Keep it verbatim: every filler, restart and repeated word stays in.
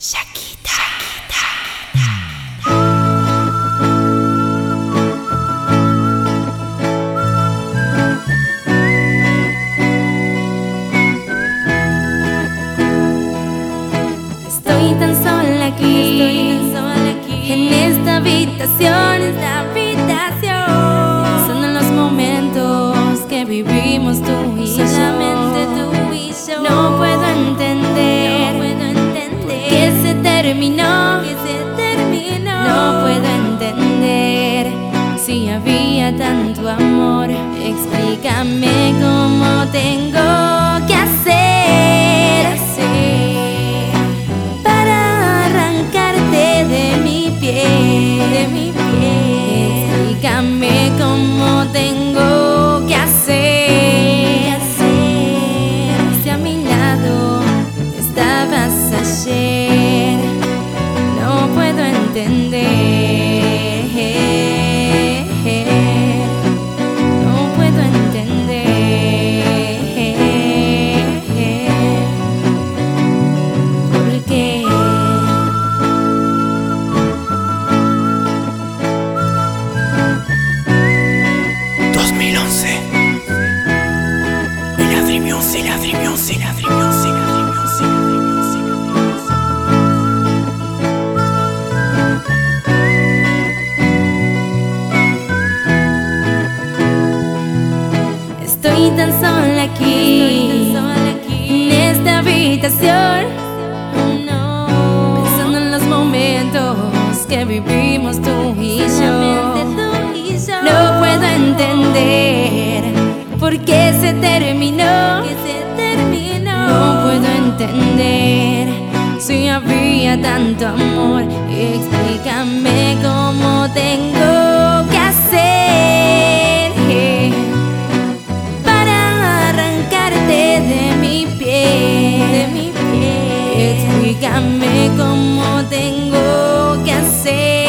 Shakita. Estoy tan sola aquí, estoy tan sola aquí en esta habitación, esta habitación. Son los momentos que vivimos tú y yo, solamente tú y yo. No puedo entender, no puedo entender que se terminó, que se terminó. No puedo entender si había tanto amor. Explícame cómo tengo que hacer, hacer para arrancarte de mi piel, de mi piel. Explícame cómo tengo que hacer, hacer si a mi lado estabas ayer. No puedo entender. No puedo entender por qué. dos mil once. Eladri Music, Eladri Music, Eladri Music, Eladri Music, Eladri Music, Eladri Music. Estoy tan sola aquí, estoy tan sola aquí en esta habitación. Oh, no. Pensando en los momentos que vivimos tú y yo. Tú y yo. No puedo entender por qué se terminó, que se terminó. No puedo entender si había tanto amor. Explícame cómo tengo que hacer para arrancarte de mi piel, de mi piel. Explícame cómo tengo que hacer.